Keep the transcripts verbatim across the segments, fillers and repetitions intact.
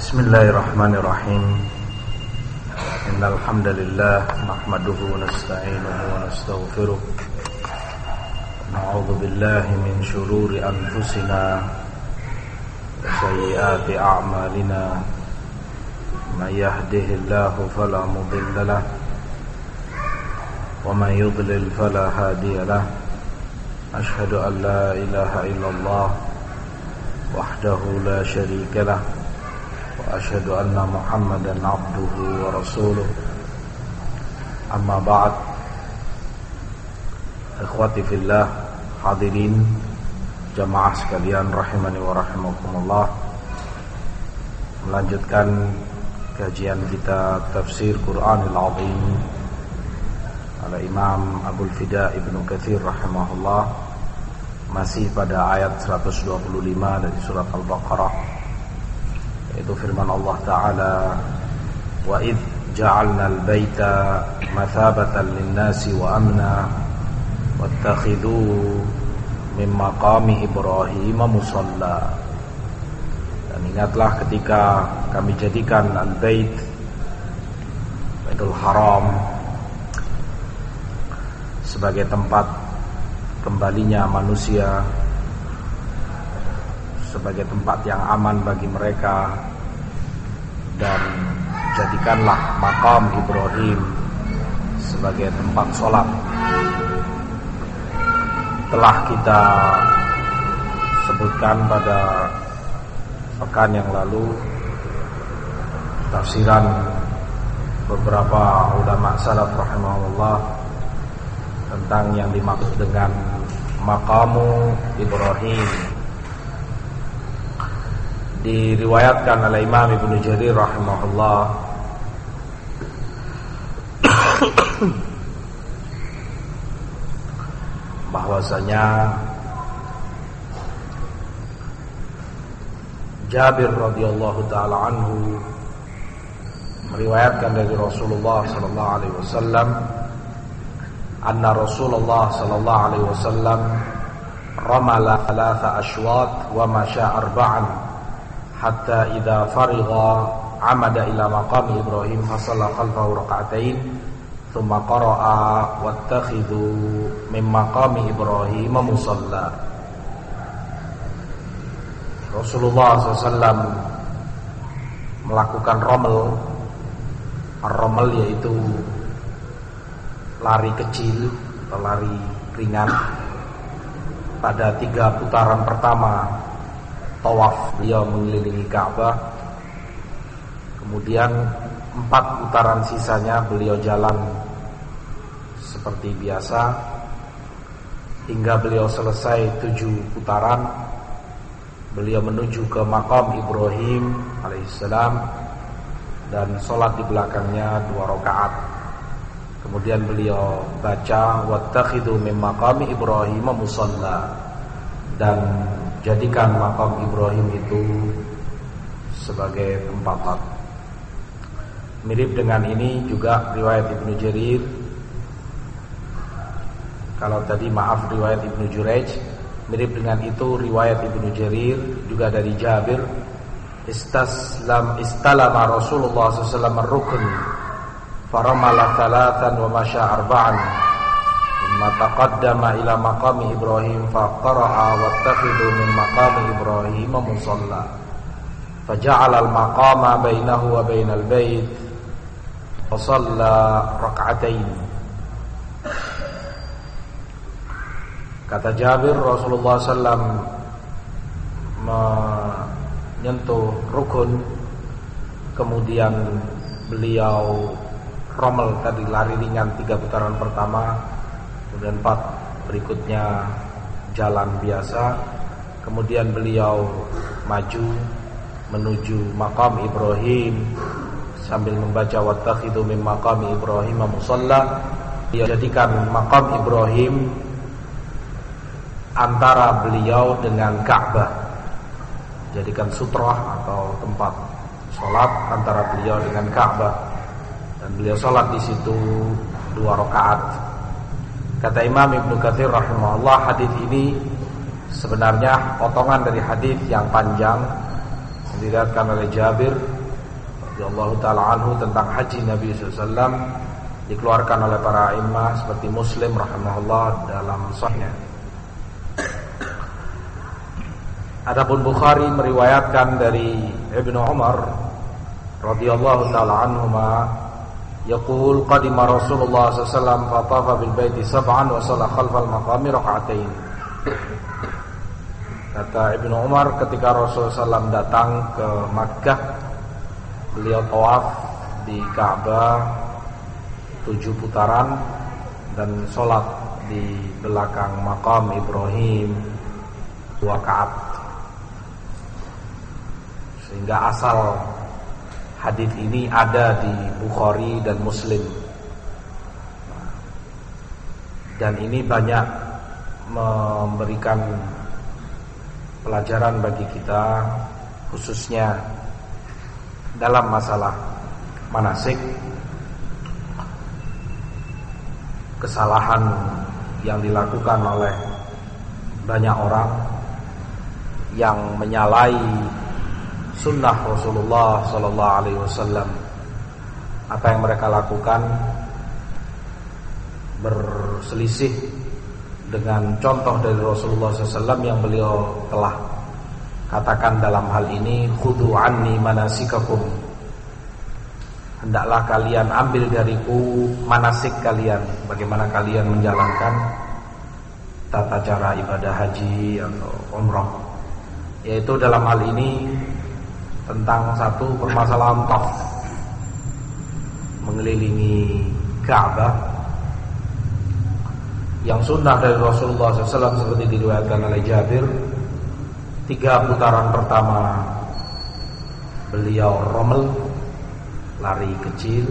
Bismillahirrahmanirrahim. Innal hamdalillah nahmaduhu wa nasta'inuhu wa nastaghfiruh. Na'udzu billahi min shururi anfusina wa sayyiati a'malina. Man yahdihillahu fala mudilla lahu wa man yudlil fala hadiya lahu. Ashhadu an la ilaha illallah wahdahu la syarika lahu wa ashhadu anna Muhammadan abduhu wa rasuluh. Amma ba'd. Ikhwati fillah, hadirin jamaah sekalian rahimani wa rahimakumullah. Melanjutkan kajian kita tafsir Qur'anil Azim oleh Imam Abul Fida Ibnu Katsir rahimahullah, masih pada ayat seratus dua puluh lima dari surat Al-Baqarah, yaitu firman Allah Ta'ala, wa idh ja'alna al-baita mathabatan lin-nasi wa amna wattakhidhu min maqami Ibrahim musalla. Dan ingatlah ketika kami jadikan al-bait, Baitul Haram, sebagai tempat kembalinya manusia, sebagai tempat yang aman bagi mereka, dan jadikanlah makam Ibrahim sebagai tempat sholat. Telah kita sebutkan pada pekan yang lalu tafsiran beberapa ulama salaf rahimahullah tentang yang dimaksud dengan maqamu Ibrahim. Diriwayatkan oleh Imam Ibnu Jarir rahimahullah bahwasanya Jabir radhiyallahu taala anhu meriwayatkan dari Rasulullah sallallahu alaihi wasallam, anna Rasulullah sallallahu alaihi wasallam ramala thalatha ashwat wa masya arba'an hatta idza farigha amada ila maqami Ibrahim fasalla khalfahu rak'atain thumma qara'a wattakhidhu min maqami Ibrahim musalla. Rasulullah sallallahu alaihi wasallam melakukan romel. Ar-romel yaitu lari kecil atau lari ringan pada tiga putaran pertama tawaf beliau mengelilingi Ka'bah. Kemudian empat putaran sisanya beliau jalan seperti biasa hingga beliau selesai tujuh putaran. Beliau menuju ke makam Ibrahim alaihissalam dan sholat di belakangnya dua rakaat. Kemudian beliau baca wattakhidhu min maqami Ibrahim musalla, dan jadikan makam Ibrahim itu sebagai tempat salat. Mirip dengan ini juga riwayat Ibnu Jarir. Kalau tadi maaf riwayat Ibnu Jurayj, mirip dengan itu riwayat Ibnu Jarir juga dari Jabir. Istaslam istalama Rasulullah sallallahu alaihi wasallam ar-rukn faramala thalathan wa masya arba'an thumma taqaddama ila maqami Ibrahim faqara'a wattakhidhu min maqami Ibrahim musalla faja'ala al-maqama bainahu wa bainal bait wa shalla rak'atain. Kata Jabir, Rasulullah sallallahu alaihi wasallam menyentuh rukun, kemudian beliau romel tadi lari ringan tiga putaran pertama, kemudian empat berikutnya jalan biasa, kemudian beliau maju menuju makam Ibrahim sambil membaca wattakhidhu min maqami Ibrahim musalla. Dia jadikan makam Ibrahim antara beliau dengan Ka'bah, jadikan sutrah atau tempat sholat antara beliau dengan Ka'bah, dan beliau sholat di situ dua rakaat. Kata Imam Ibnu Katsir rahimahullah, hadis ini sebenarnya potongan dari hadis yang panjang yang diriwayatkan oleh Jabir radhiyallahu taala anhu tentang haji Nabi sallallahu alaihi wasallam dikeluarkan oleh para imam seperti Muslim rahimahullah dalam sahihnya. Adapun Bukhari meriwayatkan dari Ibnu Umar radhiyallahu taala anhuma yaqul qadima Rasulullah sallallahu alaihi wasallam fatafa bil baiti sab'an wa shalla khalfal maqami rak'atain. Kata Ibnu Umar, ketika Rasulullah sallallahu alaihi wasallam datang ke Makkah, beliau tawaf di Ka'bah tujuh putaran dan sholat di belakang makam Ibrahim dua rakaat. Sehingga asal hadis ini ada di Bukhari dan Muslim. Dan ini banyak memberikan pelajaran bagi kita, khususnya dalam masalah manasik. Kesalahan yang dilakukan oleh banyak orang yang menyalahi sunnah Rasulullah sallallahu alaihi wasallam. Apa yang mereka lakukan berselisih dengan contoh dari Rasulullah sallallahu alaihi wasallam yang beliau telah katakan dalam hal ini, khudhu anni manasikakum, hendaklah kalian ambil dariku manasik kalian, bagaimana kalian menjalankan tata cara ibadah haji atau umrah. Yaitu dalam hal ini tentang satu permasalahan tawaf mengelilingi Ka'bah yang sunnah dari Rasulullah sallallahu alaihi wasallam seperti diriwayatkan oleh Jabir. Tiga putaran pertama beliau romel, lari kecil.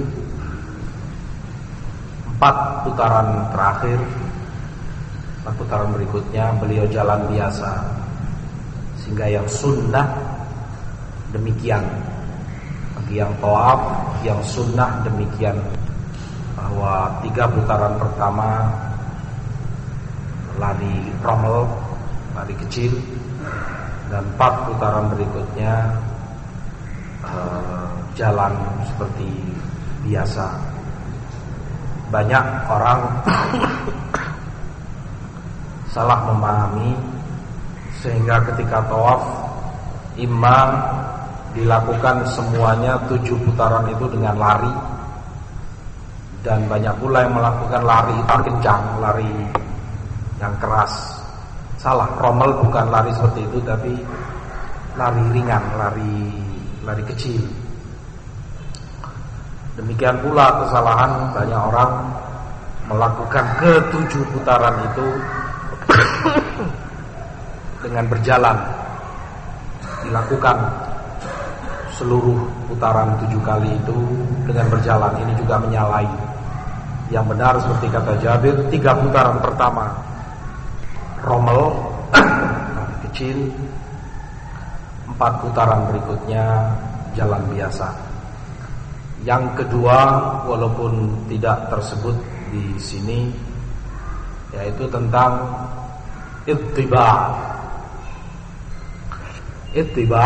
Empat putaran terakhir, empat putaran berikutnya beliau jalan biasa. Sehingga yang sunnah demikian, bagi yang tawaf, yang sunnah demikian, bahwa tiga putaran pertama lari romel, lari kecil, dan empat putaran berikutnya uh, jalan seperti biasa. Banyak orang salah memahami sehingga ketika tawaf imam dilakukan semuanya tujuh putaran itu dengan lari, dan banyak pula yang melakukan lari itu kencang, lari yang keras. Salah, romel bukan lari seperti itu, tapi lari ringan, lari lari kecil. Demikian pula kesalahan banyak orang melakukan ketujuh putaran itu dengan berjalan, dilakukan seluruh putaran tujuh kali itu dengan berjalan. Ini juga menyalahi. Yang benar seperti kata Jabir, tiga putaran pertama romel kecil, empat putaran berikutnya jalan biasa. Yang kedua, walaupun tidak tersebut di sini, yaitu tentang ittiba. Ittiba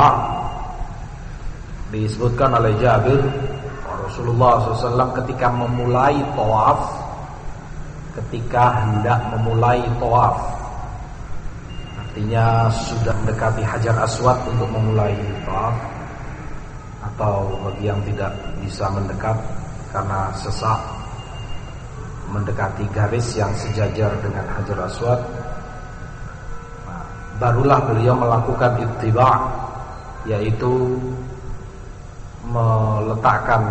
disebutkan oleh Jabir, Rasulullah shallallahu alaihi wasallam ketika memulai tawaf, ketika hendak memulai tawaf, artinya sudah mendekati Hajar Aswad untuk memulai tawaf, atau bagi yang tidak bisa mendekat karena sesak mendekati garis yang sejajar dengan Hajar Aswad, nah, barulah beliau melakukan ittiba, yaitu meletakkan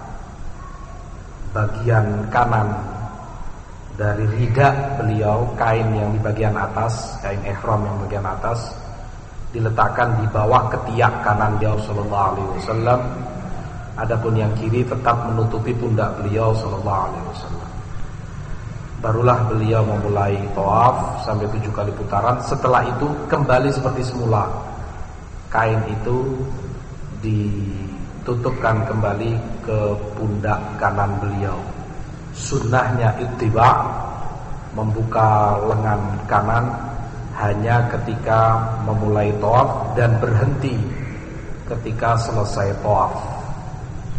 bagian kanan dari rida beliau, kain yang di bagian atas, kain ihram yang bagian atas, diletakkan di bawah ketiak kanan beliau sallallahu alaihi wasallam. Adapun yang kiri tetap menutupi pundak beliau sallallahu alaihi wasallam. Barulah beliau memulai tawaf sampai tujuh kali putaran. Setelah itu kembali seperti semula, kain itu ditutupkan kembali ke pundak kanan beliau. Sunnahnya ittiba, membuka lengan kanan hanya ketika memulai tawaf dan berhenti ketika selesai tawaf.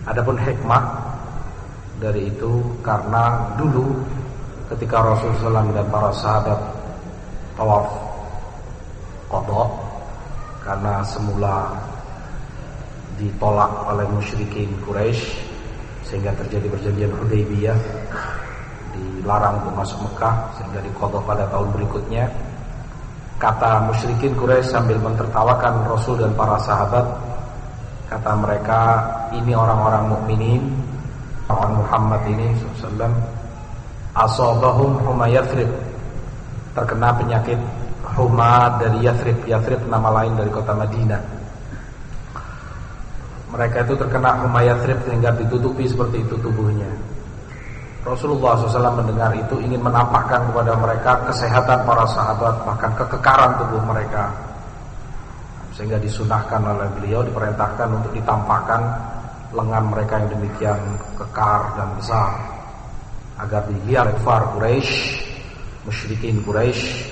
Adapun hikmah dari itu karena dulu ketika Rasulullah shallallahu alaihi wasallam dan para sahabat tawaf qada, karena semula ditolak oleh musyrikin Quraisy sehingga terjadi perjanjian Hudaybiyah, dilarang untuk masuk Mekah sehingga diqada pada tahun berikutnya. Kata musyrikin Quraisy sambil mentertawakan Rasul dan para sahabat, kata mereka, ini orang-orang mukminin, orang Muhammad ini sallallahu alaihi wasallam, asabahum huma Yathrib, terkena penyakit huma dari Yathrib. Yathrib nama lain dari kota Madinah. Mereka itu terkena huma Yathrib sehingga ditutupi seperti itu tubuhnya. Rasulullah shallallahu alaihi wasallam mendengar itu, ingin menampakkan kepada mereka kesehatan para sahabat, bahkan kekekaran tubuh mereka, sehingga disunahkan oleh beliau, diperintahkan untuk ditampakkan lengan mereka yang demikian kekar dan besar, agar dilihat kufar Quraisy, musyrikin Quraisy,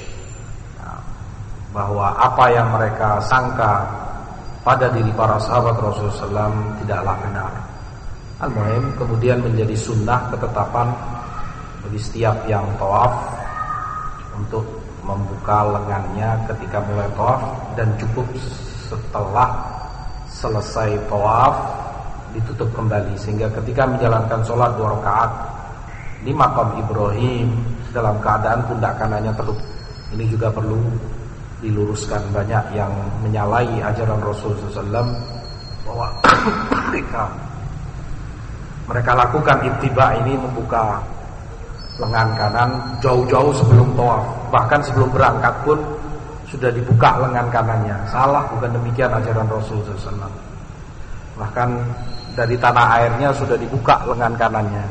bahwa apa yang mereka sangka pada diri para sahabat Rasulullah shallallahu alaihi wasallam tidaklah benar. Al-muhim, kemudian menjadi sunnah ketetapan bagi setiap yang tawaf untuk membuka lengannya ketika mulai tawaf, dan cukup setelah selesai tawaf ditutup kembali, sehingga ketika menjalankan sholat dua rakaat di makam Ibrahim dalam keadaan pundak kanannya tertutup. Ini juga perlu diluruskan. Banyak yang menyalahi ajaran Rasulullah shallallahu alaihi wasallam bahwa mereka mereka lakukan ittiba ini, membuka lengan kanan jauh-jauh sebelum tawaf, bahkan sebelum berangkat pun sudah dibuka lengan kanannya. Salah, bukan demikian ajaran Rasulullah shallallahu alaihi wasallam. Bahkan dari tanah airnya sudah dibuka lengan kanannya.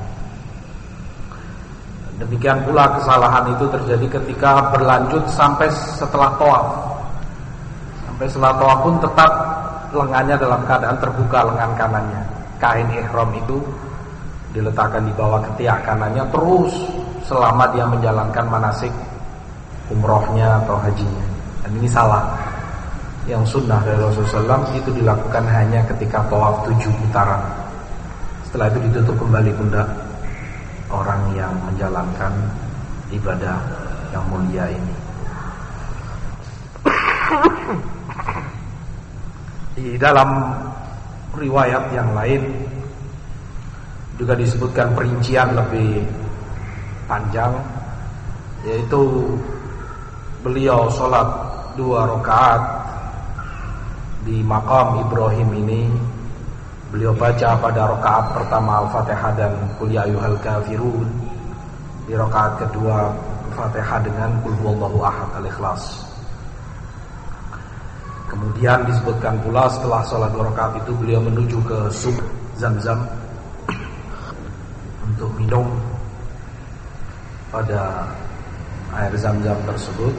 Demikian pula kesalahan itu terjadi ketika berlanjut sampai setelah tawaf. Sampai setelah tawaf pun tetap lengannya dalam keadaan terbuka lengan kanannya. Kain ihram itu diletakkan di bawah ketiak kanannya terus selama dia menjalankan manasik umrohnya atau hajinya. Dan ini salah. Yang sunnah dari Rasulullah shallallahu alaihi wasallam itu dilakukan hanya ketika tawaf tujuh putaran. Setelah itu ditutup kembali pundak orang yang menjalankan ibadah yang mulia ini. Di dalam riwayat yang lain juga disebutkan perincian lebih panjang, yaitu beliau sholat dua rakaat di makam Ibrahim ini. Beliau baca pada rakaat pertama Al-Fatihah dan Qul ya ayyuhal kafirun. Di rakaat kedua Al-Fatihah dengan Qul huwallahu ahad Al-Ikhlas. Kemudian disebutkan pula setelah sholat dua rakaat itu beliau menuju ke sumber Zam-Zam untuk minum pada air Zam-Zam tersebut.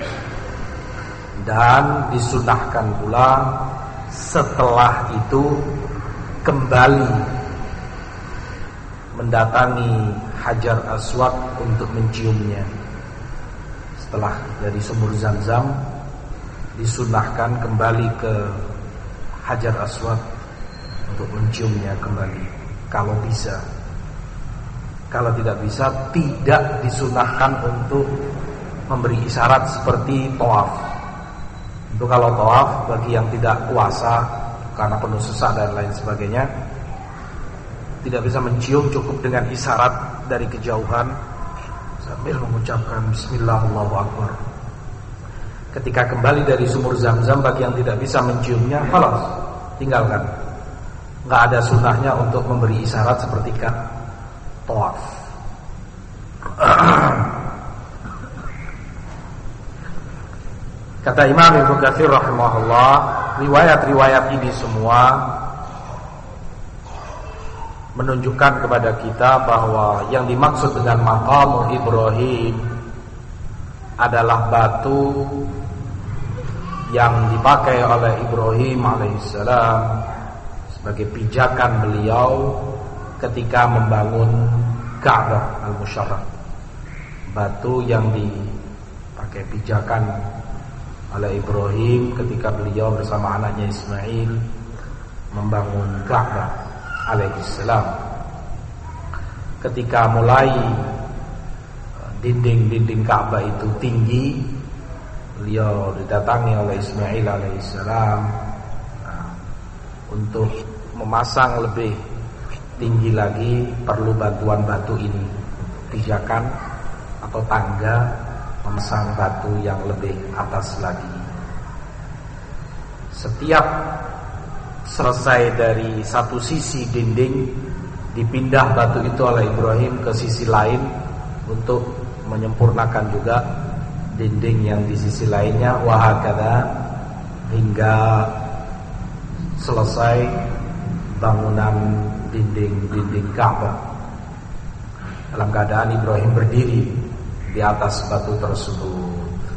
Dan disunahkan pula setelah itu kembali mendatangi Hajar Aswad untuk menciumnya. Setelah dari sumur Zam-Zam disunahkan kembali ke Hajar Aswad untuk menciumnya kembali kalau bisa. Kalau tidak bisa, tidak disunahkan untuk memberi isyarat seperti tawaf. Itu kalau tawaf bagi yang tidak kuasa karena penuh sesak dan lain sebagainya, tidak bisa mencium, cukup dengan isyarat dari kejauhan sambil mengucapkan Bismillah Allahu Akbar. Ketika kembali dari sumur Zam-Zam, bagi yang tidak bisa menciumnya, halas, tinggalkan. Nggak ada sunnahnya untuk memberi isyarat seperti tawaf. Kata Imam Ibnu Katsir rahimahullah, riwayat-riwayat ini semua menunjukkan kepada kita bahwa yang dimaksud dengan maqam Ibrahim adalah batu yang dipakai oleh Ibrahim alaihissalam sebagai pijakan beliau ketika membangun Ka'bah al-Musyarraf. Batu yang dipakai pijakan oleh Ibrahim ketika beliau bersama anaknya Ismail membangun Ka'bah. alaihissalam. Ketika mulai dinding-dinding Ka'bah itu tinggi, beliau didatangi oleh Ismail alaihissalam nah, untuk memasang lebih tinggi lagi perlu bantuan batu ini, pijakan atau tangga, memasang batu yang lebih atas lagi. Setiap selesai dari satu sisi dinding, dipindah batu itu oleh Ibrahim ke sisi lain untuk menyempurnakan juga dinding yang di sisi lainnya, wahakadha, hingga selesai bangunan dinding-dinding Ka'bah. Dalam keadaan Ibrahim berdiri di atas batu tersebut.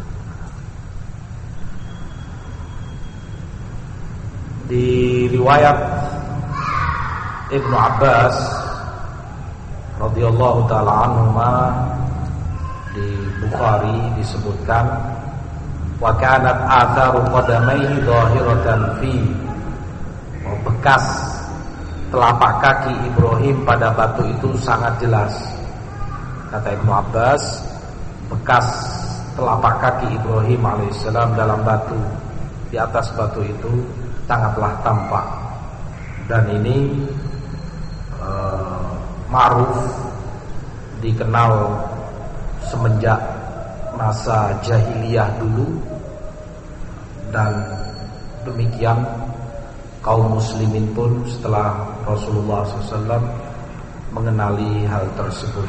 Di riwayat Ibnu Abbas radhiyallahu taala anhuma di Bukhari disebutkan, wa kanat atharu qadamaihi dhahiratan fi, bekas telapak kaki Ibrahim pada batu itu sangat jelas. Kata Ibnu Abbas, bekas telapak kaki Ibrahim alaihissalam dalam batu, di atas batu itu sangatlah tampak. Dan ini uh, ma'ruf, dikenal semenjak masa jahiliyah dulu, dan demikian kaum muslimin pun setelah Rasulullah shallallahu alaihi wasallam mengenali hal tersebut.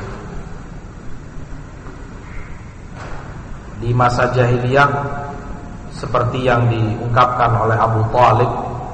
Di masa jahiliyah, seperti yang diungkapkan oleh Abu Thalib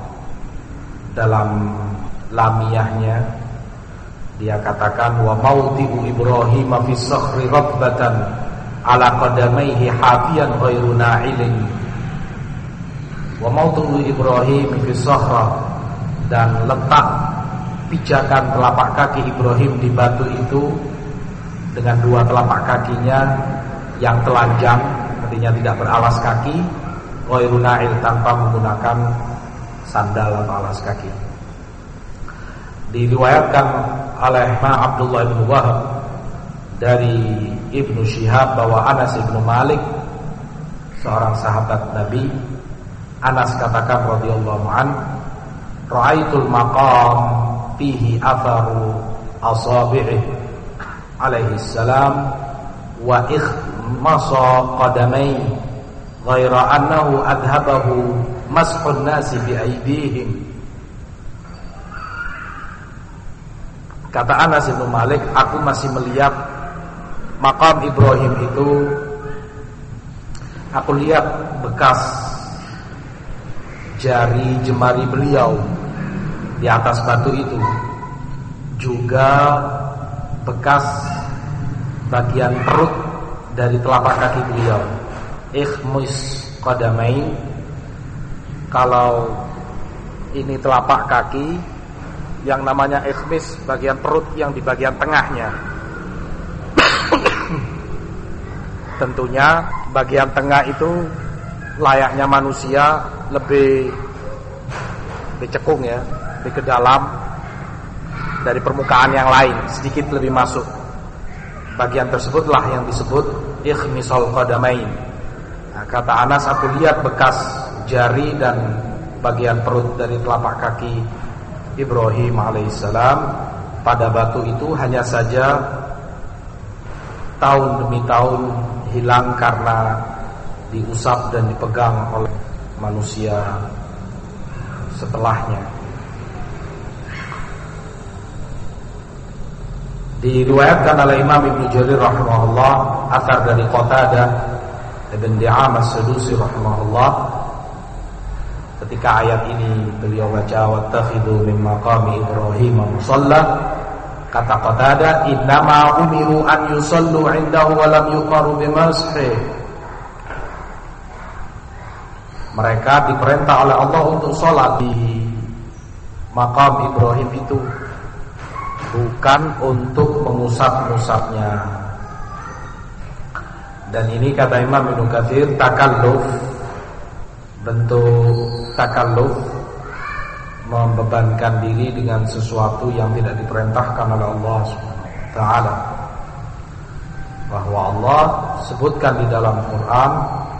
dalam lamiyahnya, dia katakan, wa mauti'u Ibrahim fi sakhri ratbatan ala qadamaihi hafiyan ghairu na'ilin. Wa mauti'u Ibrahim fi sakhra, dan letak pijakan telapak kaki Ibrahim di batu itu dengan dua telapak kakinya yang telanjang, artinya tidak beralas kaki, ghairu na'il, tanpa menggunakan sandal atau alas kaki. Diriwayatkan oleh Ma Abdullah bin Wahab dari Ibnu Syihab bahwa Anas bin Malik, seorang sahabat Nabi, Anas katakan radhiyallahu an, ra'aitul maqam fihi atharu asabi'i alaihi salam wa ikhmasa qadamai ghaira annahu adhabahu mashun nasi bi aydihim. Kata Anas bin Malik, aku masih melihat makam Ibrahim itu, aku lihat bekas jari jemari beliau di atas batu itu, juga bekas bagian perut dari telapak kaki beliau. Ikhmus qadamain, kalau ini telapak kaki, yang namanya ikhmis bagian perut yang di bagian tengahnya. Tentunya bagian tengah itu layaknya manusia, lebih lebih cekung ya, lebih ke dalam dari permukaan yang lain, sedikit lebih masuk. Bagian tersebutlah yang disebut ikhmisal qadamain. Nah, kata Anas, aku lihat bekas jari dan bagian perut dari telapak kaki Ibrahim alaihissalam pada batu itu, hanya saja tahun demi tahun hilang karena diusap dan dipegang oleh manusia setelahnya. Diriwayatkan oleh Imam Ibnu Jarir rahimahullah, athar dari Qatadah Ibn Di'amah As-Sadusi rahimahullah, ketika ayat ini beliau baca wattakhidhu min maqami Ibrahim musalla, kata Qatadah, innama umiru an yusallu indahu wa lam yuqaru bimasih. Mereka diperintah oleh Allah untuk sholat di makam Ibrahim itu, bukan untuk mengusap-ngusapnya. Dan ini kata Imam Ibnu Katsir takalluf, bentuk takalluf, membebankan diri dengan sesuatu yang tidak diperintahkan oleh Allah Subhanahu wa taala. Bahwa Allah sebutkan di dalam Quran,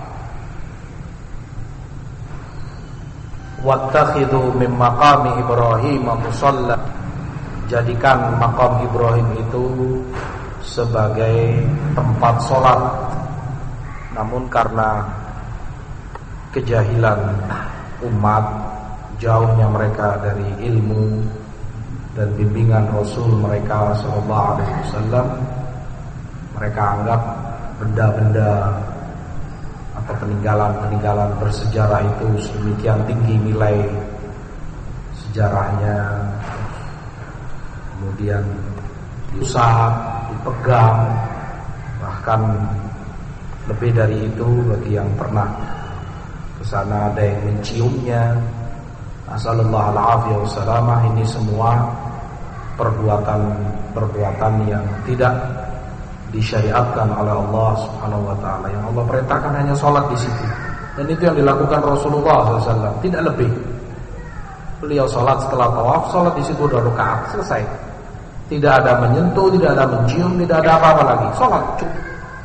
wattakhidhu min maqami Ibrahim musalla, jadikan maqam Ibrahim itu sebagai tempat sholat. Namun karena kejahilan umat, jauhnya mereka dari ilmu dan bimbingan Rasul mereka sallallahu alaihi wasallam, mereka anggap benda-benda atau peninggalan-peninggalan bersejarah itu sedemikian tinggi nilai sejarahnya, kemudian diusap, dipegang, bahkan lebih dari itu bagi yang pernah ke sana ada yang menciumnya. Nasallallahu alaihi wasallam. Ini semua perbuatan-perbuatan yang tidak disyariatkan oleh Allah Subhanahu wa taala. Yang Allah perintahkan hanya sholat di situ. Dan itu yang dilakukan Rasulullah shallallahu alaihi wasallam, tidak lebih. Beliau sholat setelah tawaf, sholat di situ dua rakaat, selesai. Tidak ada menyentuh, tidak ada mencium, tidak ada apa-apa lagi. Sholat cukup.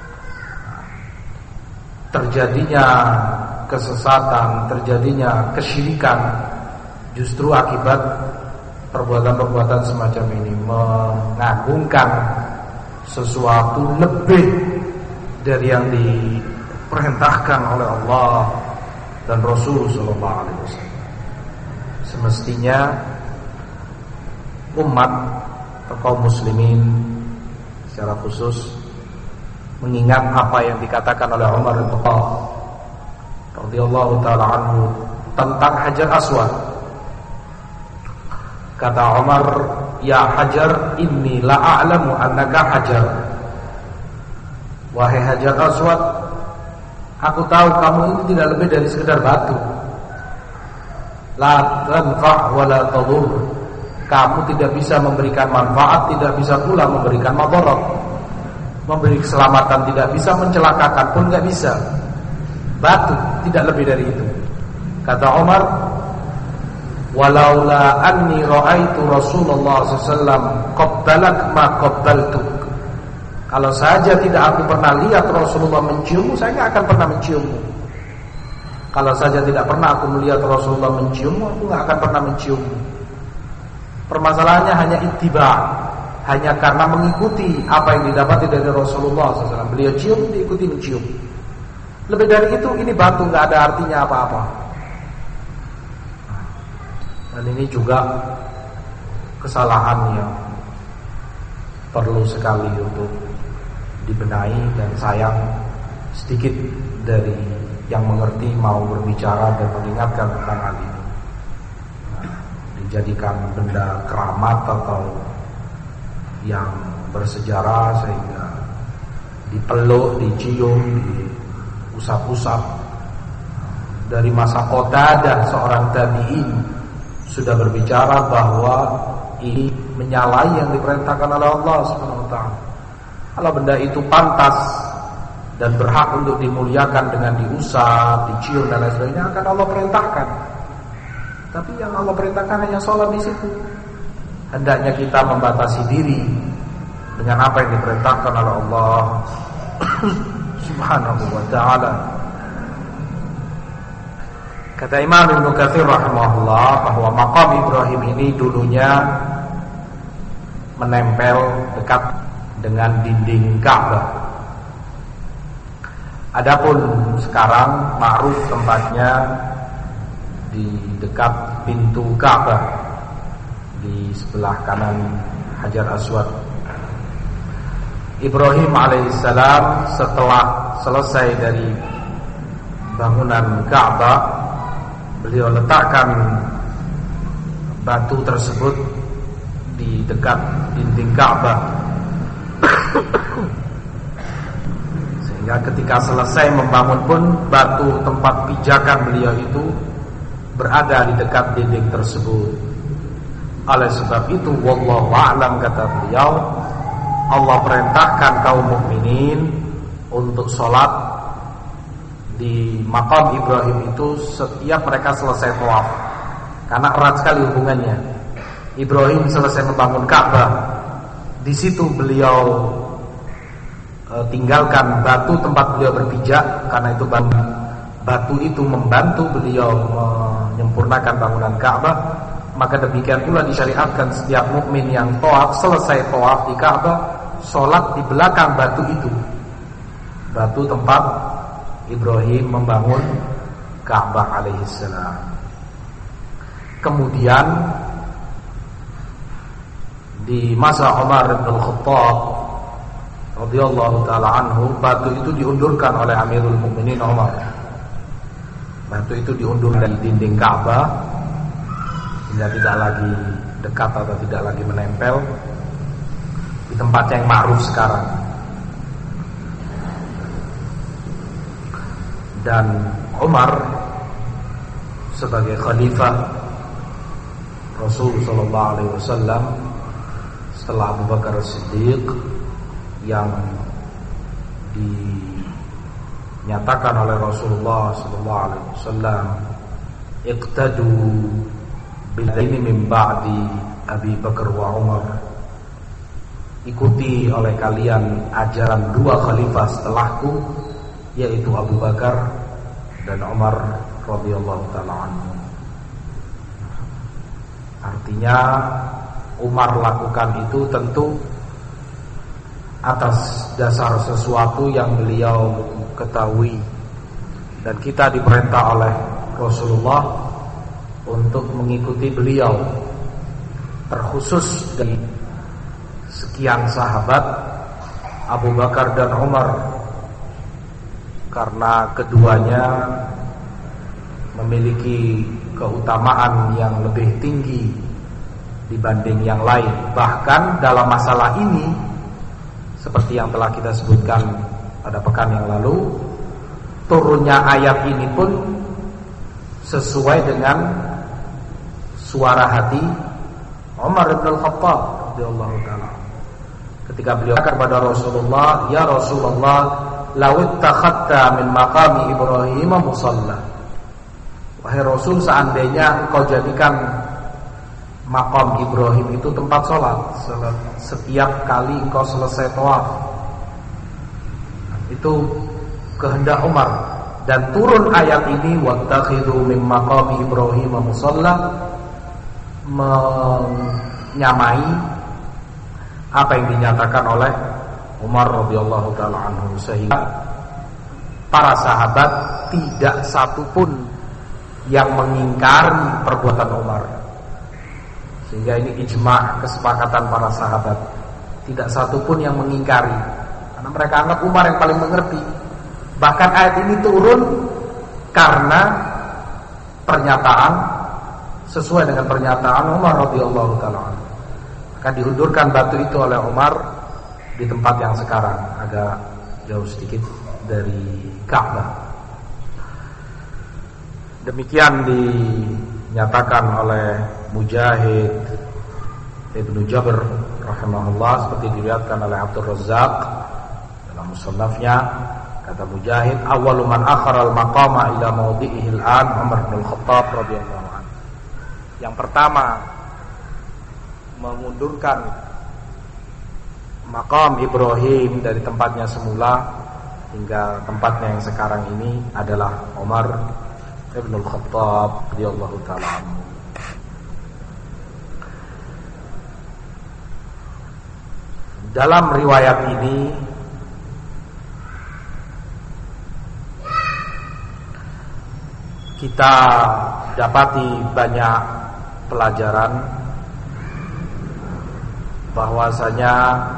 Terjadinya kesesatan, terjadinya kesyirikan justru akibat perbuatan-perbuatan semacam ini, mengagungkan sesuatu lebih dari yang diperintahkan oleh Allah dan Rasul sallallahu alaihi wasallam. Semestinya umat atau kaum muslimin secara khusus mengingat apa yang dikatakan oleh Umar bin Khattab radhiyallahu taala anhu tentang Hajar Aswad. Kata Umar, "Ya Hajar, inni la a'lamu annaka hajar." Wahai Hajar Aswad, aku tahu kamu itu tidak lebih dari sekedar batu. La tanfa' wa la tadur. Kamu tidak bisa memberikan manfaat, tidak bisa pula memberikan madarat. Memberi keselamatan tidak bisa, mencelakakan pun enggak bisa. Batu, tidak lebih dari itu. Kata Umar, walaula anni ra'aitu Rasulullah sallallahu alaihi wasallam qabbalak ma qabbaltuk. Kalau saja tidak aku pernah lihat Rasulullah menciummu, saya tidak akan pernah menciummu. Kalau saja tidak pernah aku melihat Rasulullah menciummu, aku tidak akan pernah menciummu. Permasalahannya hanya ittiba, hanya karena mengikuti apa yang didapati dari Rasulullah sallallahu alaihi wasallam. Beliau cium, diikuti mencium. Lebih dari itu, ini batu, tidak ada artinya apa-apa. Dan ini juga kesalahan yang perlu sekali untuk dibenahi, dan sayang sedikit dari yang mengerti mau berbicara dan mengingatkan tentang hal ini. Dijadikan benda keramat atau yang bersejarah sehingga dipeluk, dicium, diusap-usap. Dari masa Qatadah, seorang tabi'in, sudah berbicara bahwa ini menyalahi yang diperintahkan oleh Allah Subhanahu wa taala. Kalau benda itu pantas dan berhak untuk dimuliakan dengan diusap, dicium dan lain sebagainya, akan Allah perintahkan. Tapi yang Allah perintahkan hanya sholat di situ. Hendaknya kita membatasi diri dengan apa yang diperintahkan oleh Allah Subhanahu wa taala. Kata Imam Ibnu Katsir rahimahullah bahwa maqam Ibrahim ini dulunya menempel dekat dengan dinding Ka'bah. Adapun sekarang ma'ruf tempatnya di dekat pintu Ka'bah, di sebelah kanan Hajar Aswad. Ibrahim alaihissalam setelah selesai dari bangunan Ka'bah, beliau letakkan batu tersebut di dekat dinding Ka'bah. Sehingga ketika selesai membangun pun, batu tempat pijakan beliau itu berada di dekat dinding tersebut. Oleh sebab itu, wallahu a'lam, kata beliau, Allah perintahkan kaum mukminin untuk sholat di maqam Ibrahim itu setiap mereka selesai tawaf. karena erat sekali hubungannya. Ibrahim selesai membangun Ka'bah, di situ beliau e, tinggalkan batu tempat beliau berpijak, karena itu batu itu membantu beliau menyempurnakan bangunan Ka'bah. Maka demikian pula disyariatkan setiap mukmin yang tawaf, selesai tawaf di Ka'bah, sholat di belakang batu itu, batu tempat Ibrahim membangun Ka'bah alaihissalam. Kemudian di masa Umar bin Khattab radhiyallahu taala anhu, batu itu diundurkan oleh Amirul Mukminin Umar. Batu itu diundur dari dinding Ka'bah hingga tidak lagi dekat atau tidak lagi menempel di tempat yang ma'ruf sekarang. Dan Umar sebagai khalifah Rasul sallallahu alaihi wasallam setelah Abu Bakar As-Siddiq yang dinyatakan oleh Rasulullah sallallahu alaihi wasallam, iqtadu bilaini min ba'di Abi Bakar wa Umar, ikuti oleh kalian ajaran dua khalifah setelahku, yaitu Abu Bakar dan Umar radhiyallahu taala anhu. Artinya Umar lakukan itu tentu atas dasar sesuatu yang beliau ketahui, dan kita diperintah oleh Rasulullah untuk mengikuti beliau, terkhusus dari sekian sahabat Abu Bakar dan Umar, karena keduanya memiliki keutamaan yang lebih tinggi dibanding yang lain. Bahkan dalam masalah ini, seperti yang telah kita sebutkan pada pekan yang lalu, turunnya ayat ini pun sesuai dengan suara hati Umar bin Khattab radhiyallahu taala. Ketika beliau kata kepada Rasulullah, "Ya Rasulullah, law ittakhadta min maqami Ibrahim musalla." Wahai Rasul, seandainya engkau jadikan makam Ibrahim itu tempat sholat setiap kali engkau selesai tawaf, itu kehendak Umar. Dan turun ayat ini, wattakhidhu min maqami Ibrahim musalla, menyamai apa yang dinyatakan oleh Umar radhiyallahu taala anhu, sehingga para sahabat tidak satupun yang mengingkari perbuatan Umar. Sehingga ini ijma', kesepakatan para sahabat, tidak satupun yang mengingkari, karena mereka anggap Umar yang paling mengerti. Bahkan ayat ini turun karena pernyataan, sesuai dengan pernyataan Umar radhiyallahu taala anhu. Maka diundurkan batu itu oleh Umar di tempat yang sekarang, agak jauh sedikit dari Ka'bah. Demikian dinyatakan oleh Mujahid Ibnu Jabr rahimahullah, seperti diriwayatkan oleh Abdul Razzaq dalam musannafnya. Kata Mujahid, awwalu man akhara al-maqama ila mawdi'ihi al-an Umar bin Khattab radhiyallahu anhu. Yang pertama memundurkan maqam Ibrahim dari tempatnya semula hingga tempatnya yang sekarang ini adalah Umar bin Khattab radhiyallahu taala anhu. Dalam riwayat ini kita dapati banyak pelajaran, bahwasanya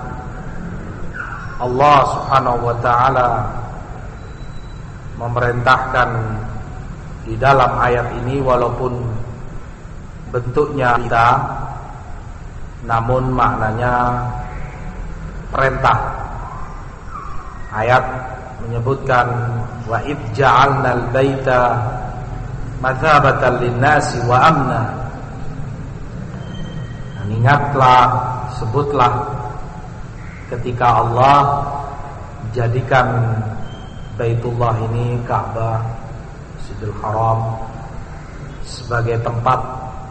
Allah Subhanahu wa taala memerintahkan di dalam ayat ini, walaupun bentuknya kita, namun maknanya perintah. Ayat menyebutkan wa id ja'alnal baita mathabatan linnasi wa amna. Dan ingatlah, sebutlah ketika Allah jadikan Baitullah ini, Ka'bah, Masjidil Haram, sebagai tempat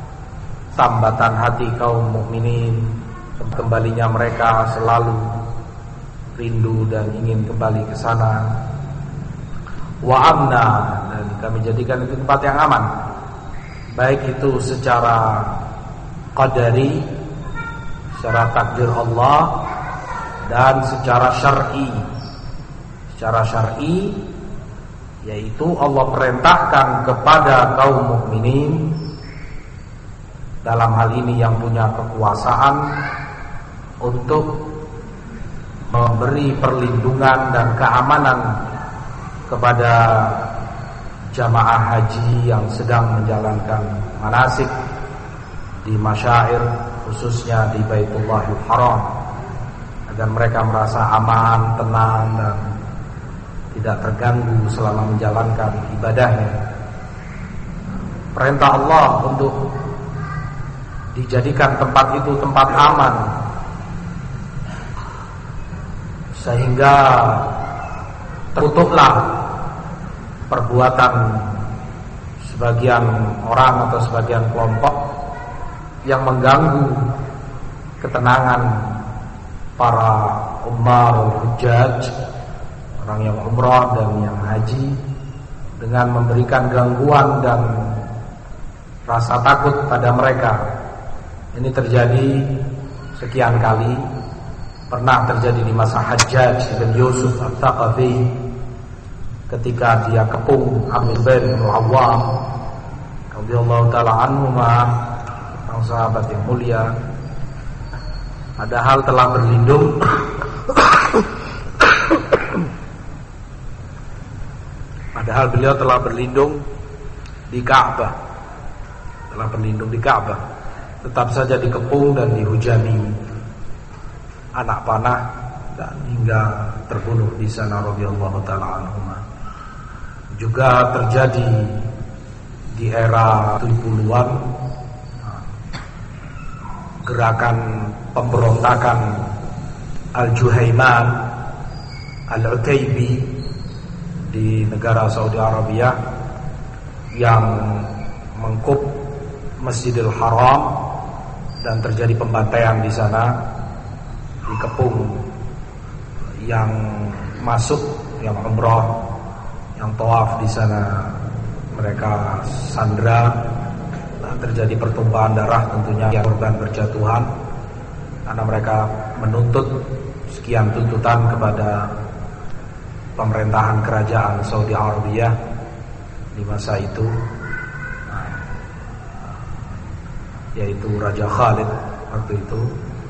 tambatan hati kaum mukminin, kembalinya mereka selalu rindu dan ingin kembali ke sana. Wa amna, dan kami jadikan itu tempat yang aman, baik itu secara qadari, secara takdir Allah, dan secara syar'i. Secara syar'i yaitu Allah perintahkan kepada kaum mukminin, dalam hal ini yang punya kekuasaan, untuk memberi perlindungan dan keamanan kepada jamaah haji yang sedang menjalankan manasik di masyair, khususnya di Baitullahil Haram, agar mereka merasa aman, tenang, dan tidak terganggu selama menjalankan ibadahnya. Perintah Allah untuk dijadikan tempat itu tempat aman, sehingga tertutuplah perbuatan sebagian orang atau sebagian kelompok yang mengganggu ketenangan para umar hujjaj, orang yang umrah dan yang haji, dengan memberikan gangguan dan rasa takut pada mereka. Ini terjadi sekian kali. Pernah terjadi di masa Hajjaj bin Yusuf At-Thaqafi, ketika dia kepung Amir bin Al-Awwam radhiyallahu ta'ala anhuma, sang sahabat yang mulia. Padahal telah berlindung Padahal beliau telah berlindung di Ka'bah, telah berlindung di Ka'bah, tetap saja dikepung dan dihujani anak panah dan hingga terbunuh di sana radhiyallahu ta'ala anhuma. Juga terjadi di era tujuh puluhan gerakan pemberontakan Al-Juhaiman Al-Utaibi di negara Saudi Arabia, yang mengkup Masjidil Haram dan terjadi pembantaian di sana, dikepung yang masuk, yang umrah, yang tawaf di sana, mereka sandra, dan terjadi pertumpahan darah, tentunya yang korban berjatuhan karena mereka menuntut sekian tuntutan kepada pemerintahan kerajaan Saudi Arabia di masa itu, yaitu Raja Khalid waktu itu.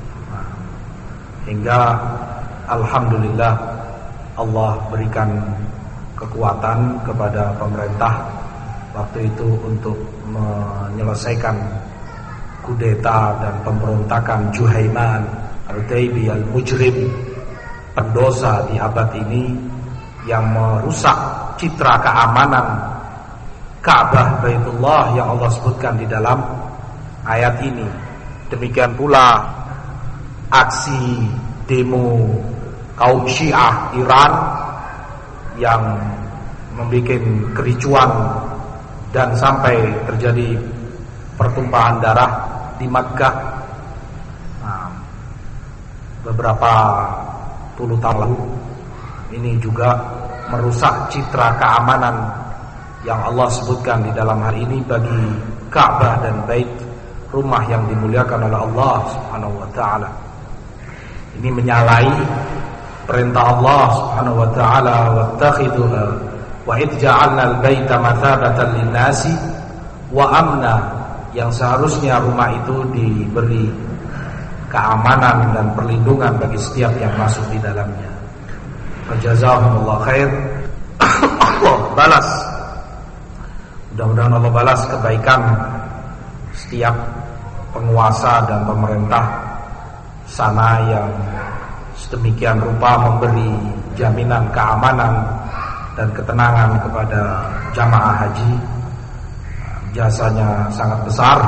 Hingga alhamdulillah Allah berikan kekuatan kepada pemerintah waktu itu untuk menyelesaikan kudeta dan pemberontakan Juhaiman Al-Utaibi Al-Mujrim, pendosa di abad ini, yang merusak citra keamanan Ka'bah Baitullah yang Allah sebutkan di dalam ayat ini. Demikian pula aksi demo kaum Syiah Iran yang membuat kericuan dan sampai terjadi pertumpahan darah di Makkah nah, beberapa puluh tahun lalu. Ini juga merusak citra keamanan yang Allah sebutkan di dalam hal ini bagi Ka'bah dan Bait, rumah yang dimuliakan oleh Allah Subhanahu wa taala. Ini menyalahi perintah Allah Subhanahu wa taala, wattakhidhuha wa id ja'alna al-baita mathabatan lin-nasi wa amna, yang seharusnya rumah itu diberi keamanan dan perlindungan bagi setiap yang masuk di dalamnya. Jazakumullah khair. Allah balas, mudah-mudahan Allah balas kebaikan setiap penguasa dan pemerintah sana yang sedemikian rupa memberi jaminan keamanan dan ketenangan kepada jamaah haji. Jasanya sangat besar,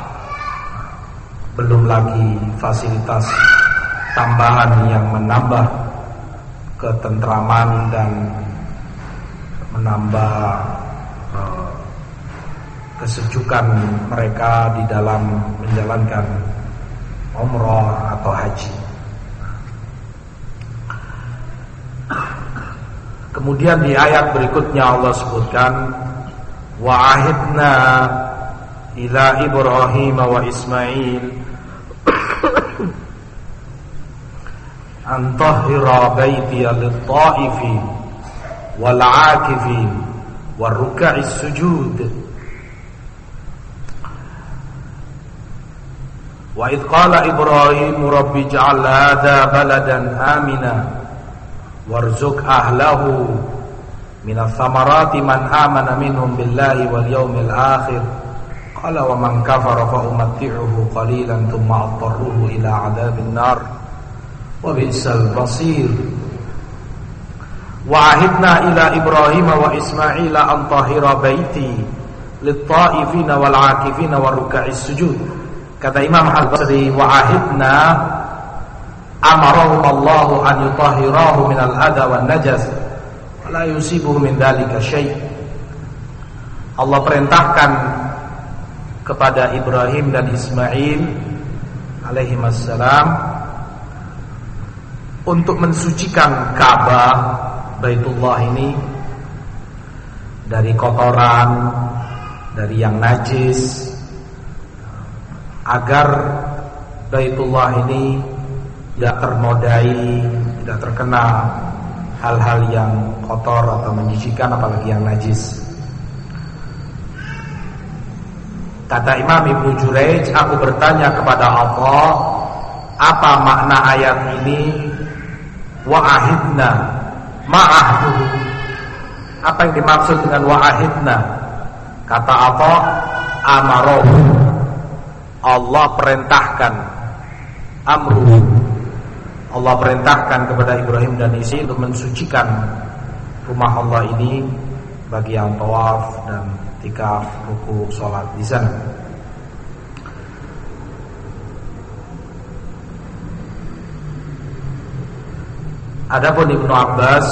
belum lagi fasilitas tambahan yang menambah ketentraman dan menambah uh, kesejukan mereka di dalam menjalankan umrah atau haji. Kemudian di ayat berikutnya Allah sebutkan wa ahidna ila Ibrahim wa Ismail an tahhira baitiya lit-ta'ifin wal-'akifin war-ruk'is sujud wa idh qala Ibrahim rabbi ij'al hadha baladan amina warzuq ahlahu minas samarati man amana minhum billahi wal yawmil akhir qala wa man kafara fa umatti'uhu qalilan thumma atarruhu ila 'adzabin nar wa bi'sal basir wa ahidna ila Ibrahim wa Ismail an tahira baiti lit-ta'ifina wal 'akifina war ruk'is sujud. Kata Imam Al-Basri wa ahidna amarahum Allahu an yutahhirahu min al-adha wan najas wa la yusibuhu min dhalika syai'. Allah perintahkan kepada Ibrahim dan Ismail alaihi wassalam untuk mensucikan Ka'bah Baitullah ini dari kotoran, dari yang najis, agar Baitullah ini tidak ternodai, tidak terkena hal-hal yang kotor atau menjijikkan, apalagi yang najis. Kata Imam Ibnu Jurayj, aku bertanya kepada Allah, apa makna ayat ini? Wa ahidna ma'ahdu, apa yang dimaksud dengan wa ahidna? Kata Allah, amarohu, Allah perintahkan, amru, Allah perintahkan kepada Ibrahim dan Ismail untuk mensucikan rumah Allah ini bagi yang tawaf dan tikaf, ruku, sholat di sana. Adapun Ibnu Abbas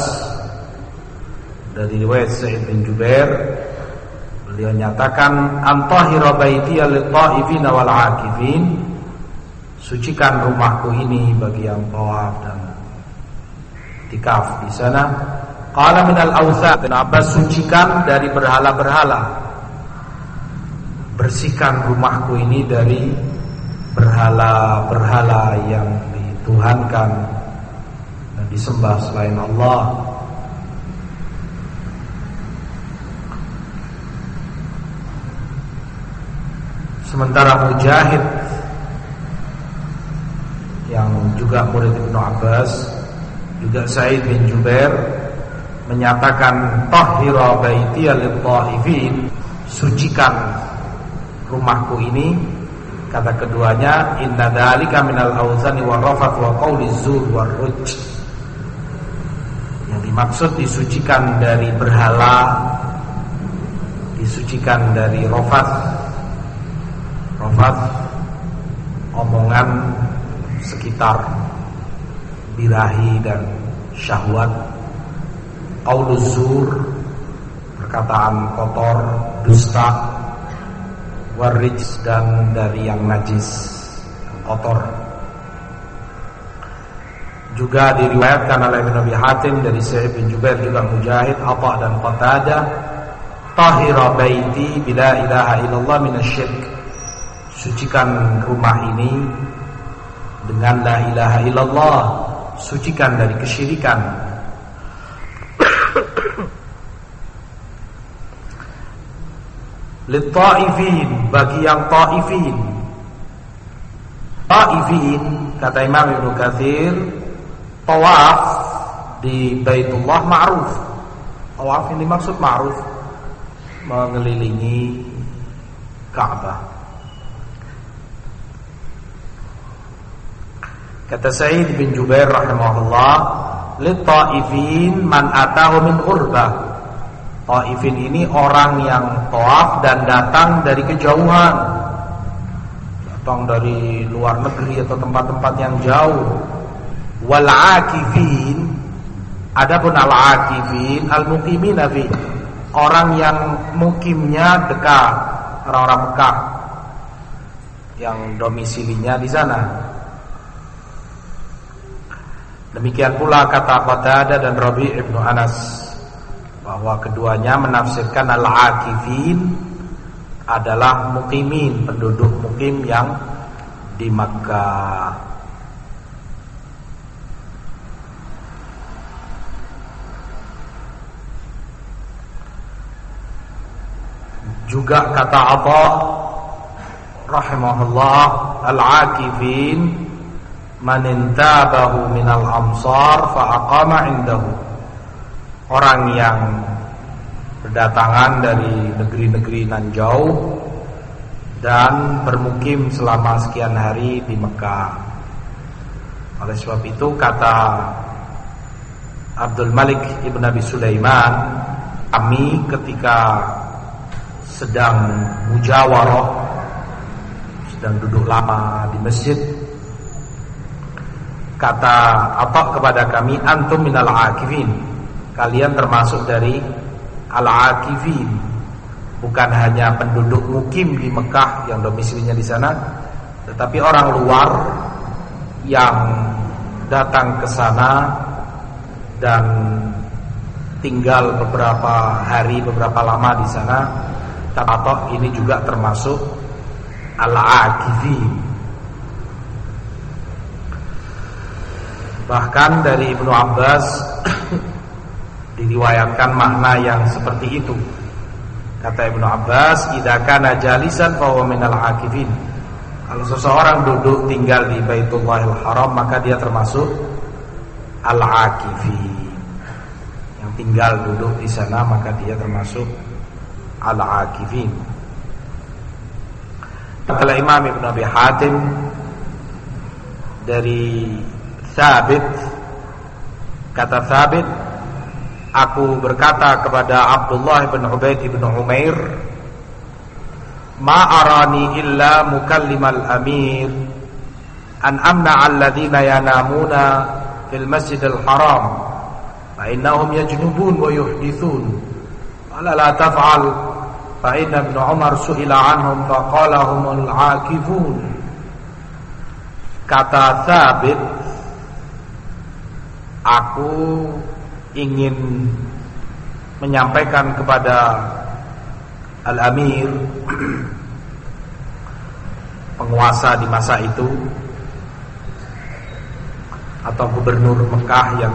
dari riwayat Sa'id bin Jubair, beliau nyatakan antahira baitiya lit-ta'ifina wal 'akifin, sucikan rumahku ini bagi yang tawaf dan tikaf di sana. Qala minal awthan, Ibnu Abbas, sucikan dari berhala-berhala, bersihkan rumahku ini dari berhala-berhala yang dituhankan dan disembah selain Allah. Sementara Mujahid yang juga murid Ibnu Abbas, juga Sa'id bin Jubair menyatakan tahhira baitiya lit-ta'ifin, sucikan rumahku ini. Kata keduanya, inna dzalika minal awzani war rafath wa qauli zur war ruj. Yang dimaksud disucikan dari berhala, disucikan dari rafath. Rafath omongan sekitar birahi dan syahwat. Qauluz zur, perkataan kotor, dusta. Warij, dan dari yang najis, kotor. Juga diriwayatkan oleh Ibnu Abi Hatim dari Sa'id bin Jubair, juga Mujahid, Atha dan Qatadah, tahira baiti bila ilaha illallah minasyirik, sucikan rumah ini dengan la ilaha illallah, sucikan dari kesyirikan. Lit-ta'ifin, bagi yang ta'ifin. Ta'ifin, kata Imam Ibnu Katsir, tawaf di Baitullah ma'ruf. Tawaf ini maksud ma'ruf, mengelilingi Ka'bah. Kata Sa'id bin Jubair rahimahullah, lit-ta'ifin man atahu min qurbah. Ta'ifin ini orang yang tawaf dan datang dari kejauhan, datang dari luar negeri atau tempat-tempat yang jauh. Wal 'akifin, adapun al 'akifin al muqimina fi, orang yang mukimnya dekat orang-orang Mekah yang domisilinya di sana. Demikian pula kata Qatadah dan Rabi' ibnu Anas bahwa keduanya menafsirkan al-akifin adalah muqimin, penduduk mukim yang di Makkah. Juga kata Allah rahimahullah, al-akifin man intabahu minal amsar fa aqama indahu, orang yang berdatangan dari negeri-negeri nan jauh dan bermukim selama sekian hari di Mekah. Oleh sebab itu kata Abdul Malik ibn Abi Sulaiman, kami ketika sedang mujawarah, sedang duduk lama di masjid, kata apa kepada kami, antum minal akifin, kalian termasuk dari al-akifin, bukan hanya penduduk mukim di Mekah yang domisilinya di sana, tetapi orang luar yang datang ke sana dan tinggal beberapa hari, beberapa lama di sana. Atau ini juga termasuk al-akifin. Bahkan dari Ibnu Abbas diriwayatkan makna yang seperti itu. Kata Ibnu Abbas, idza kana jalisan fa huwa minal akifin. Kalau seseorang duduk tinggal di Baitullahil Haram, maka dia termasuk al-akifin. Yang tinggal duduk di sana, maka dia termasuk al-akifin. Kata Imam Ibn Abi Hatim dari Thabit, kata Thabit, aku berkata kepada Abdullah bin Ubaid bin Umair, ma arani illa mukallimal amir an amna alladhina yanamuna fil masjidil haram fa innahum yajnubun wa yuhdithun ala la taf'al fa inna ibn Umar su'ila anhum fa qala humul akifun. Kata Thabit, aku ingin menyampaikan kepada Al-Amir, penguasa di masa itu, atau gubernur Mekah yang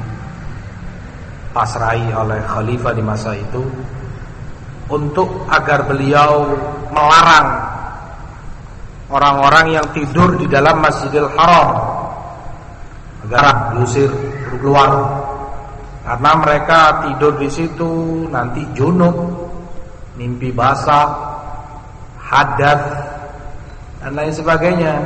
dipasrai oleh khalifah di masa itu, untuk agar beliau melarang orang-orang yang tidur di dalam Masjidil Haram agar diusir keluar, karena mereka tidur di situ nanti junub, mimpi basah, hadas dan lain sebagainya.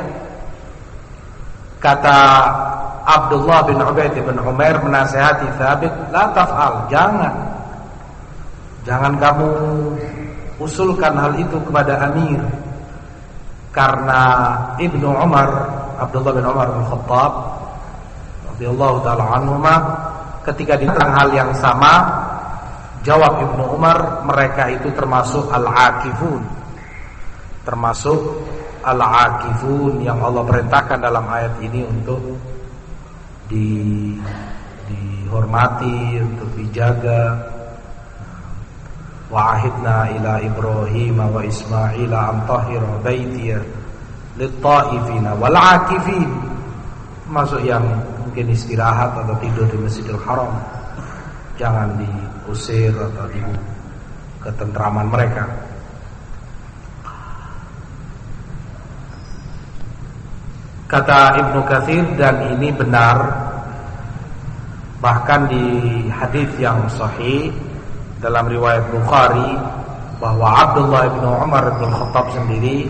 Kata Abdullah bin Ubaid bin Umair menasihati Thabit, la taf'al, jangan Jangan kamu usulkan hal itu kepada Amir, karena Ibnu Umar, Abdullah bin Umar bin Khattab radhiyallahu ta'ala anhuma, ketika ditanya hal yang sama, jawab Ibnu Umar, mereka itu termasuk al-akifun, termasuk al-akifun yang Allah perintahkan dalam ayat ini untuk di, dihormati, untuk dijaga. Wa ahidna ila Ibrahim wa Ismail an tahira baitiya lit-taifina wal akifin, masuk yang mungkin istirahat atau tidur di Masjidil Haram, jangan diusir atau di ketentraman mereka. Kata Ibnu Katsir, dan ini benar, bahkan di hadis yang sahih dalam riwayat Bukhari, bahwa Abdullah bin Umar bin Khattab sendiri,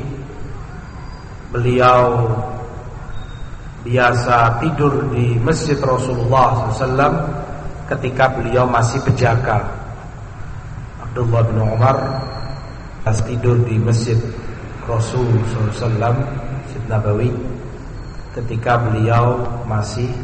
beliau biasa tidur di masjid Rasulullah shallallahu alaihi wasallam ketika beliau masih penjaga. Abdullah bin Umar pas tidur di masjid Rasul shallallahu alaihi wasallam, Masjid Nabawi, ketika beliau masih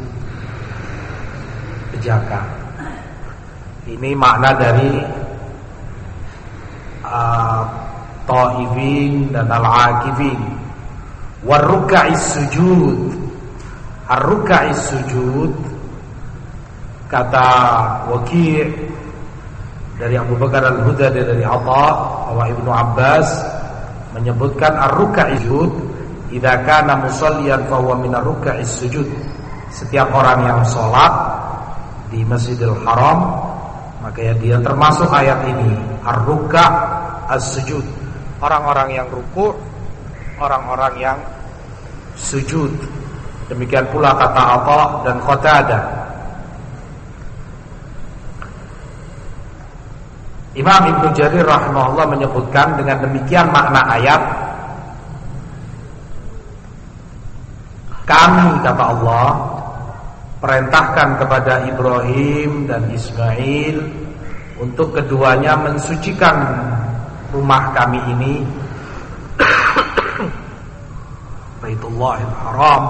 penjaga. Ini makna dari uh, al-khaifin dan al-akifin. Warruka'is sujud. Ar-ruka'is sujud, kata Waqi' dari Abu Bakar al-Hudali dari Atha bahwa Ibnu Abbas menyebutkan ar-ruka'is sujud idza kana musalliyan fa huwa min ar-ruka'is sujud. Setiap orang yang sholat di Masjidil Haram maka ya dia termasuk ayat ini, ar-ruka' as-sujud. Orang-orang yang ruku', orang-orang yang sujud. Demikian pula kata Atha dan Qatadah. Imam Ibnu Jarir rahimahullah menyebutkan dengan demikian makna ayat, kami, kata Allah, perintahkan kepada Ibrahim dan Ismail untuk keduanya mensucikan rumah kami ini, Baitullahil Haram,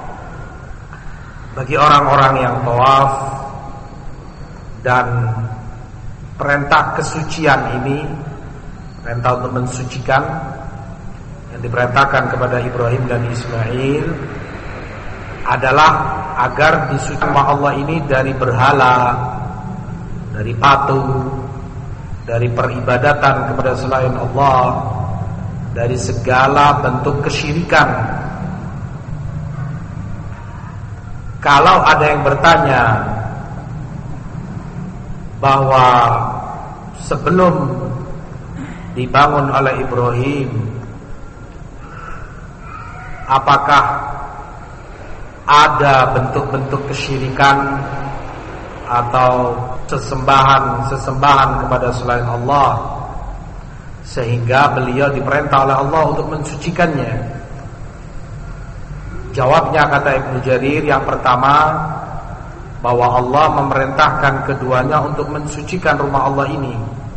bagi orang-orang yang tawaf. Dan perintah kesucian ini, perintah untuk mensucikan yang diperintahkan kepada Ibrahim dan Ismail adalah agar disucikan rumah Allah ini dari berhala, dari patung, dari peribadatan kepada selain Allah, dari segala bentuk kesyirikan. Kalau ada yang bertanya bahwa sebelum dibangun oleh Ibrahim, apakah ada bentuk-bentuk kesyirikan atau sesembahan-sesembahan kepada selain Allah sehingga beliau diperintah oleh Allah untuk mensucikannya? Jawabnya, kata Ibnu Jarir, yang pertama, bahwa Allah memerintahkan keduanya untuk mensucikan rumah Allah ini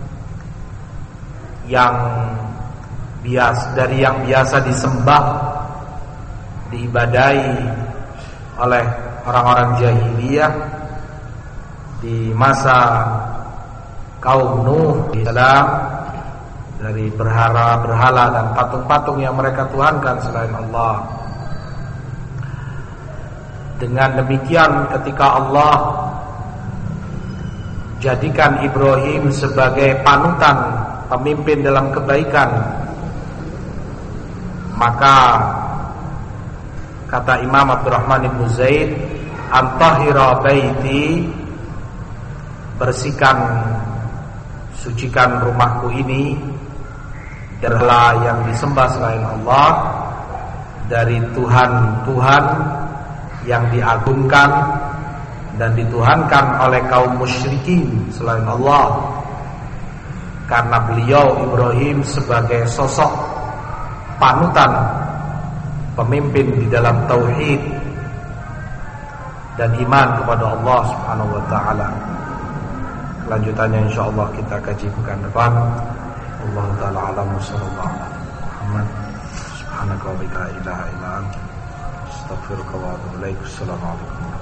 yang bias dari yang biasa disembah, diibadahi oleh orang-orang jahiliyah di masa kaum Nuh alaihissalam, dari berhala-berhala dan patung-patung yang mereka tuhankan selain Allah. Dengan demikian, ketika Allah jadikan Ibrahim sebagai panutan, pemimpin dalam kebaikan, maka kata Imam Abdurrahman ibn Zaid, antahira baiti, bersihkan, sucikan rumahku ini dari yang disembah selain Allah, dari Tuhan-Tuhan yang diagungkan dan dituhankan oleh kaum musyrikin selain Allah. Karena beliau Ibrahim sebagai sosok panutan, pemimpin di dalam tauhid dan iman kepada Allah Subhanahu wa taala. Kelanjutannya insyaallah kita kaji pekan depan. Allah taala alam, sallallahu alaihi Muhammad. Subhanaka wa bihamdika, la ilaha illa anta, astaghfiruka wa atubu ilaik. Assalamualaikum.